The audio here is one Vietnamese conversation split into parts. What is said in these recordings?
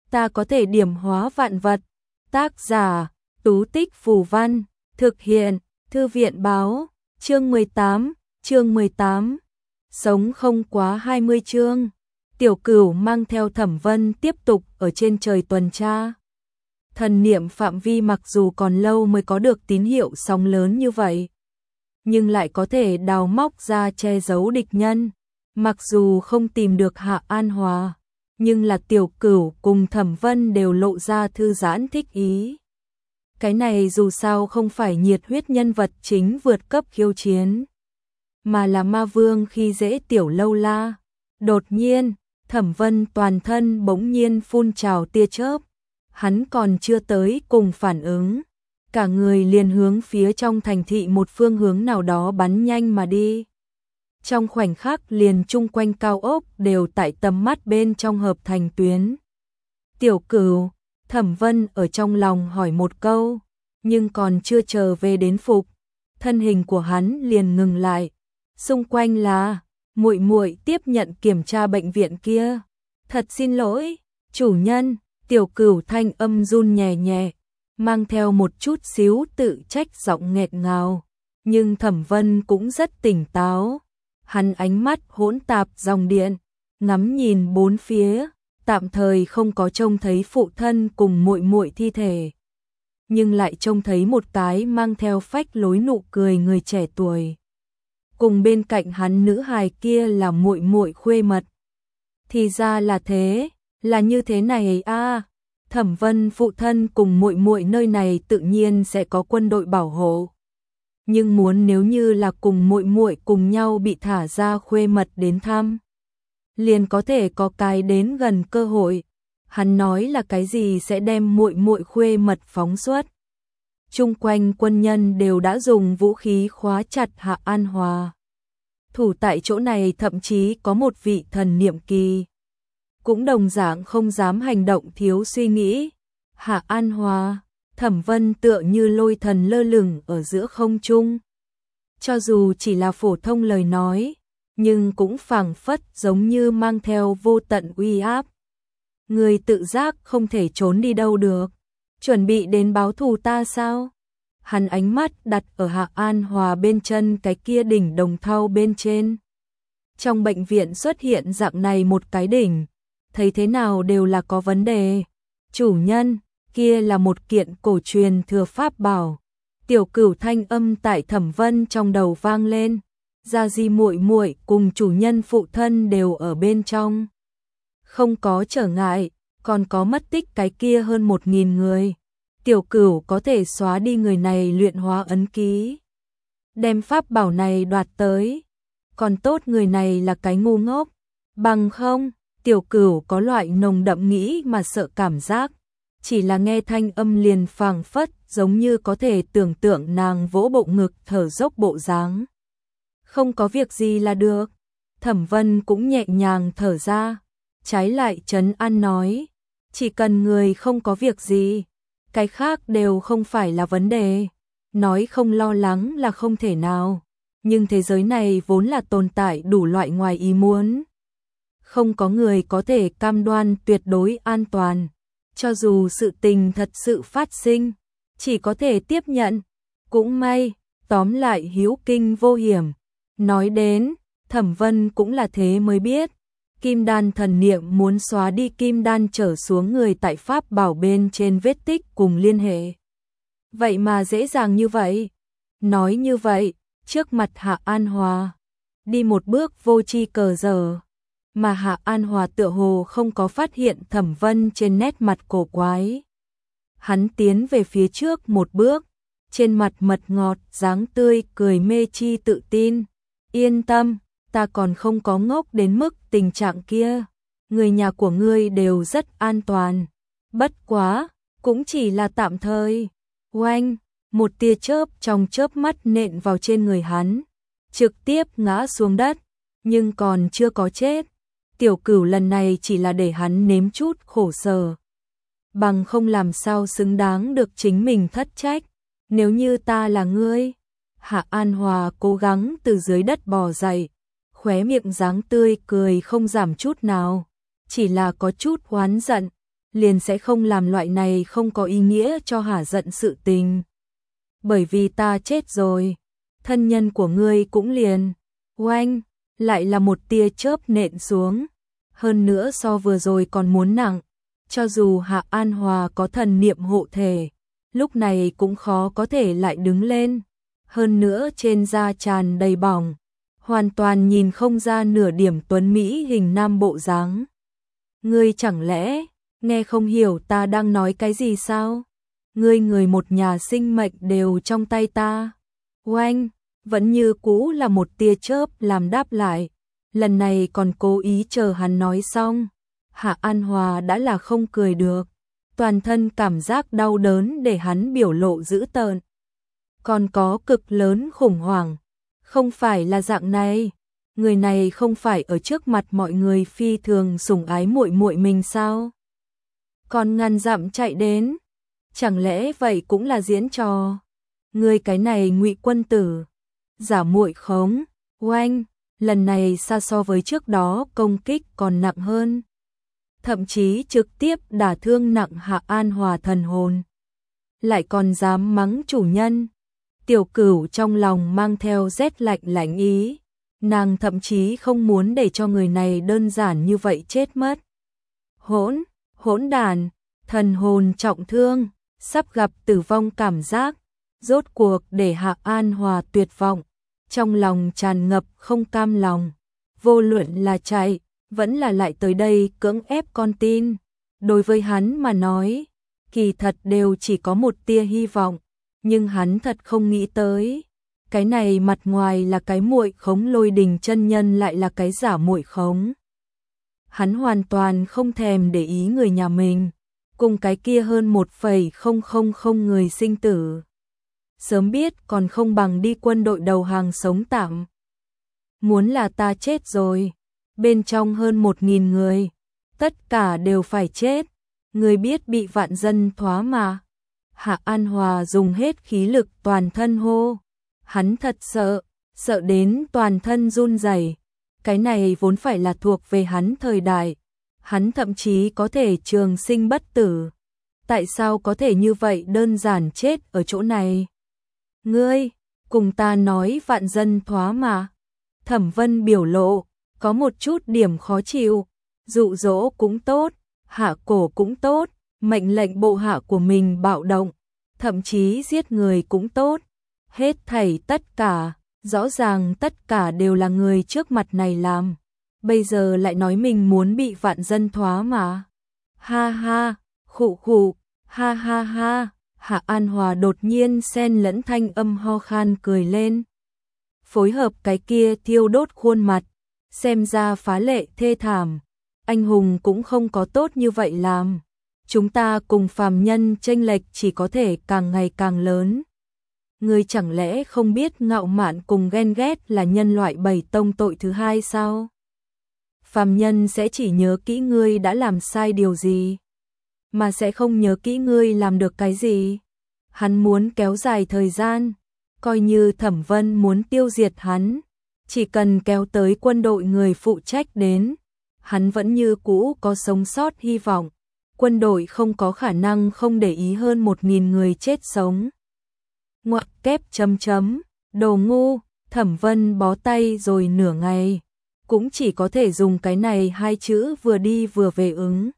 ta có thể điểm hóa vạn vật. Tác giả, Tú Tích Phù Văn, thực hiện, Thư viện Báo, chương 18. Sống không quá 20 chương. Tiểu Cửu mang theo Thẩm Vân tiếp tục ở trên trời tuần tra. Thần niệm phạm vi mặc dù còn lâu mới có được tín hiệu sóng lớn như vậy, nhưng lại có thể đào móc ra che giấu địch nhân. Mặc dù không tìm được Hạ An Hòa, nhưng là Tiểu Cửu cùng Thẩm Vân đều lộ ra thư giãn thích ý. Cái này dù sao không phải nhiệt huyết nhân vật chính vượt cấp khiêu chiến, mà là ma vương khi dễ Tiểu Lâu La. Đột nhiên, Thẩm Vân toàn thân bỗng nhiên phun trào tia chớp, hắn còn chưa tới cùng phản ứng, cả người liền hướng phía trong thành thị một phương hướng nào đó bắn nhanh mà đi. Trong khoảnh khắc liền chung quanh cao ốc đều tại tầm mắt bên trong hợp thành tuyến. Tiểu Cửu, Thẩm Vân ở trong lòng hỏi một câu, nhưng còn chưa chờ về đến phục, thân hình của hắn liền ngừng lại. Xung quanh là muội muội tiếp nhận kiểm tra bệnh viện kia. Thật xin lỗi, chủ nhân. Tiểu Cửu thanh âm run nhẹ nhẹ, mang theo một chút xíu tự trách giọng nghẹt ngào, nhưng Thẩm Vân cũng rất tỉnh táo. Hắn ánh mắt hỗn tạp dòng điện, ngắm nhìn bốn phía, tạm thời không có trông thấy phụ thân cùng muội muội thi thể, nhưng lại trông thấy một cái mang theo phách lối nụ cười người trẻ tuổi. Cùng bên cạnh hắn nữ hài kia là muội muội khuê mật. Thì ra là thế, là như thế này a. Thẩm Vân phụ thân cùng muội muội nơi này tự nhiên sẽ có quân đội bảo hộ. Nhưng nếu như là cùng muội muội cùng nhau bị thả ra khuê mật đến thăm, liền có thể có cái đến gần cơ hội. Hắn nói là cái gì sẽ đem muội muội khuê mật phóng xuất. Chung quanh quân nhân đều đã dùng vũ khí khóa chặt Hạ An Hòa. Thủ tại chỗ này thậm chí có một vị thần niệm kỳ, cũng đồng dạng không dám hành động thiếu suy nghĩ. Hạ An Hòa, Thẩm Vân tựa như lôi thần lơ lửng ở giữa không trung. Cho dù chỉ là phổ thông lời nói, nhưng cũng phảng phất giống như mang theo vô tận uy áp. Người tự giác không thể trốn đi đâu được. Chuẩn bị đến báo thù ta sao? Hắn ánh mắt đặt ở Hạ An Hòa bên chân cái kia đỉnh đồng thau bên trên. Trong bệnh viện xuất hiện dạng này một cái đỉnh, thấy thế nào đều là có vấn đề. Chủ nhân, kia là một kiện cổ truyền thừa pháp bảo. Tiểu Cửu thanh âm tại Thẩm Vân trong đầu vang lên. Gia Di muội muội cùng chủ nhân phụ thân đều ở bên trong. Không có trở ngại, còn có mất tích cái kia hơn 1000 người. Tiểu Cửu có thể xóa đi người này luyện hóa ấn ký, đem pháp bảo này đoạt tới. Còn tốt người này là cái ngu ngốc, bằng không, Tiểu Cửu có loại nồng đậm nghĩ mà sợ cảm giác. Chỉ là nghe thanh âm liền phảng phất giống như có thể tưởng tượng nàng vỗ bộ ngực thở dốc bộ dáng. Không có việc gì là được. Thẩm Vân cũng nhẹ nhàng thở ra, trái lại trấn an nói, chỉ cần người không có việc gì, cái khác đều không phải là vấn đề. Nói không lo lắng là không thể nào, nhưng thế giới này vốn là tồn tại đủ loại ngoài ý muốn. Không có người có thể cam đoan tuyệt đối an toàn. Cho dù sự tình thật sự phát sinh, chỉ có thể tiếp nhận. Cũng may, tóm lại hữu kinh vô hiểm. Nói đến, Thẩm Vân cũng là thế mới biết. Kim đan thần niệm muốn xóa đi kim đan trở xuống người tại pháp bảo bên trên vết tích cùng liên hệ. Vậy mà dễ dàng như vậy. Nói như vậy, trước mặt Hạ An Hòa, đi một bước vô tri cờ giờ. Mà Hạ An Hòa tựa hồ không có phát hiện Thẩm Vân trên nét mặt cổ quái. Hắn tiến về phía trước một bước, trên mặt mật ngọt, dáng tươi, cười mê chi tự tin. Yên tâm, ta còn không có ngốc đến mức tình trạng kia. Người nhà của ngươi đều rất an toàn. Bất quá, cũng chỉ là tạm thời. Oanh, một tia chớp trong chớp mắt nện vào trên người hắn, trực tiếp ngã xuống đất, nhưng còn chưa có chết. Tiểu Cửu lần này chỉ là để hắn nếm chút khổ sở, bằng không làm sao xứng đáng được chính mình thất trách. Nếu như ta là ngươi. Hạ An Hòa cố gắng từ dưới đất bò dậy, khóe miệng dáng tươi cười không giảm chút nào, chỉ là có chút oán giận. liền sẽ không làm loại này không có ý nghĩa cho hả giận sự tình. Bởi vì ta chết rồi, thân nhân của ngươi cũng liền, oanh, lại là một tia chớp nện xuống, hơn nữa so vừa rồi còn muốn nặng, cho dù Hạ An Hòa có thần niệm hộ thể, lúc này cũng khó có thể lại đứng lên, hơn nữa trên da tràn đầy bỏng, hoàn toàn nhìn không ra nửa điểm tuấn mỹ hình nam bộ dáng. Ngươi chẳng lẽ nghe không hiểu ta đang nói cái gì sao? Ngươi người một nhà sinh mệnh đều trong tay ta. Oanh, vẫn như cũ là một tia chớp làm đáp lại, lần này còn cố ý chờ hắn nói xong. Hạ An Hòa đã là không cười được, toàn thân cảm giác đau đớn để hắn biểu lộ dữ tợn. Còn có cực lớn khủng hoảng, không phải là dạng này, người này không phải ở trước mặt mọi người phi thường sủng ái muội muội mình sao? Còn ngàn dặm chạy đến, chẳng lẽ vậy cũng là diễn trò? Người cái này Ngụy quân tử, giả muội khống, oanh, lần này xa so với trước đó công kích còn nặng hơn. Thậm chí trực tiếp đả thương nặng Hạ An Hòa thần hồn. Lại còn dám mắng chủ nhân. Tiểu Cửu trong lòng mang theo rét lạnh lạnh ý. Nàng thậm chí không muốn để cho người này đơn giản như vậy chết mất. Hỗn đàn, thần hồn trọng thương, sắp gặp tử vong cảm giác. Rốt cuộc để Hạ An Hòa tuyệt vọng. Trong lòng tràn ngập không cam lòng. Vô luận là chạy, vẫn là lại tới đây cưỡng ép con tin. Đối với hắn mà nói, kỳ thật đều chỉ có một tia hy vọng, nhưng hắn thật không nghĩ tới. Cái này mặt ngoài là cái muội khống Lôi Đình chân nhân lại là cái giả muội khống. Hắn hoàn toàn không thèm để ý người nhà mình, cùng cái kia hơn 1,000 người sinh tử. Sớm biết còn không bằng đi quân đội đầu hàng sống tạm. Muốn là ta chết rồi, bên trong hơn 1.000 người, tất cả đều phải chết, người biết bị vạn dân thoá mà. Hạ An Hòa dùng hết khí lực toàn thân hô, hắn thật sợ đến toàn thân run rẩy. Cái này vốn phải là thuộc về hắn thời đại, hắn thậm chí có thể trường sinh bất tử. Tại sao có thể như vậy đơn giản chết ở chỗ này? Ngươi, cùng ta nói vạn dân thoá mà. Thẩm Vân biểu lộ, có một chút điểm khó chịu, dụ dỗ cũng tốt, hạ cổ cũng tốt, mệnh lệnh bộ hạ của mình bạo động, thậm chí giết người cũng tốt, hết thảy tất cả, rõ ràng tất cả đều là người trước mặt này làm, bây giờ lại nói mình muốn bị vạn dân thoá mà. Ha ha, khụ, ha ha ha, Hạ An Hòa đột nhiên xen lẫn thanh âm ho khan cười lên. Phối hợp cái kia thiêu đốt khuôn mặt, xem ra phá lệ thê thảm, anh hùng cũng không có tốt như vậy làm. Chúng ta cùng phàm nhân chênh lệch chỉ có thể càng ngày càng lớn. Ngươi chẳng lẽ không biết ngạo mạn cùng ghen ghét là nhân loại bảy tông tội thứ hai sao? Phàm nhân sẽ chỉ nhớ kỹ ngươi đã làm sai điều gì, mà sẽ không nhớ kỹ ngươi làm được cái gì. Hắn muốn kéo dài thời gian, coi như Thẩm Vân muốn tiêu diệt hắn, chỉ cần kéo tới quân đội người phụ trách đến, hắn vẫn như cũ có sống sót hy vọng. Quân đội không có khả năng không để ý hơn 1.000 người chết sống. Ngoặc kép chấm, đồ ngu, Thẩm Vân bó tay rồi nửa ngày, cũng chỉ có thể dùng cái này hai chữ vừa đi vừa về ứng.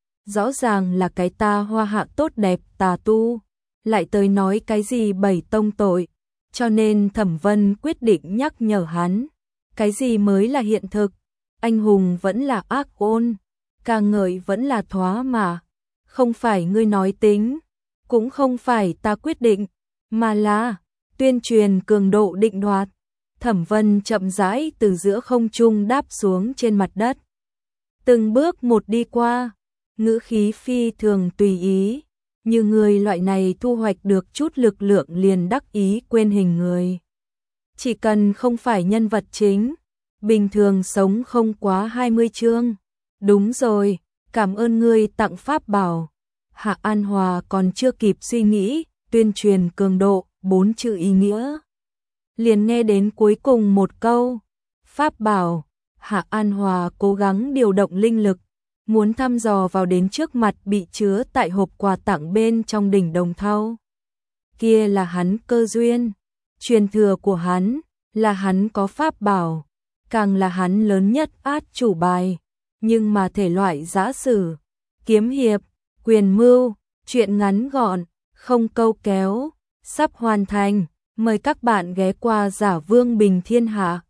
Rõ ràng là cái ta hoa hạ tốt đẹp tà tu, lại tới nói cái gì bảy tông tội, cho nên Thẩm Vân quyết định nhắc nhở hắn, cái gì mới là hiện thực, anh hùng vẫn là ác ôn, ca ngợi vẫn là thoá mà, không phải ngươi nói tính, cũng không phải ta quyết định, mà là tuyên truyền cường độ định đoạt. Thẩm Vân chậm rãi từ giữa không trung đáp xuống trên mặt đất, từng bước một đi qua, ngữ khí phi thường tùy ý, như người loại này thu hoạch được chút lực lượng liền đắc ý quên hình người. Chỉ cần không phải nhân vật chính, bình thường sống không quá 20 chương. Đúng rồi, cảm ơn ngươi tặng pháp bảo. Hạ An Hòa còn chưa kịp suy nghĩ, tuyên truyền cường độ, 4 chữ ý nghĩa. Liền nghe đến cuối cùng một câu, pháp bảo. Hạ An Hòa cố gắng điều động linh lực, muốn thăm dò vào đến trước mặt bị chứa tại hộp quà tặng bên trong đỉnh Đồng Thau. Kia là hắn cơ duyên, truyền thừa của hắn, là hắn có pháp bảo, càng là hắn lớn nhất át chủ bài, nhưng mà thể loại giã sử, kiếm hiệp, quyền mưu, chuyện ngắn gọn, không câu kéo, sắp hoàn thành, mời các bạn ghé qua Giả Vương Bình Thiên Hạ.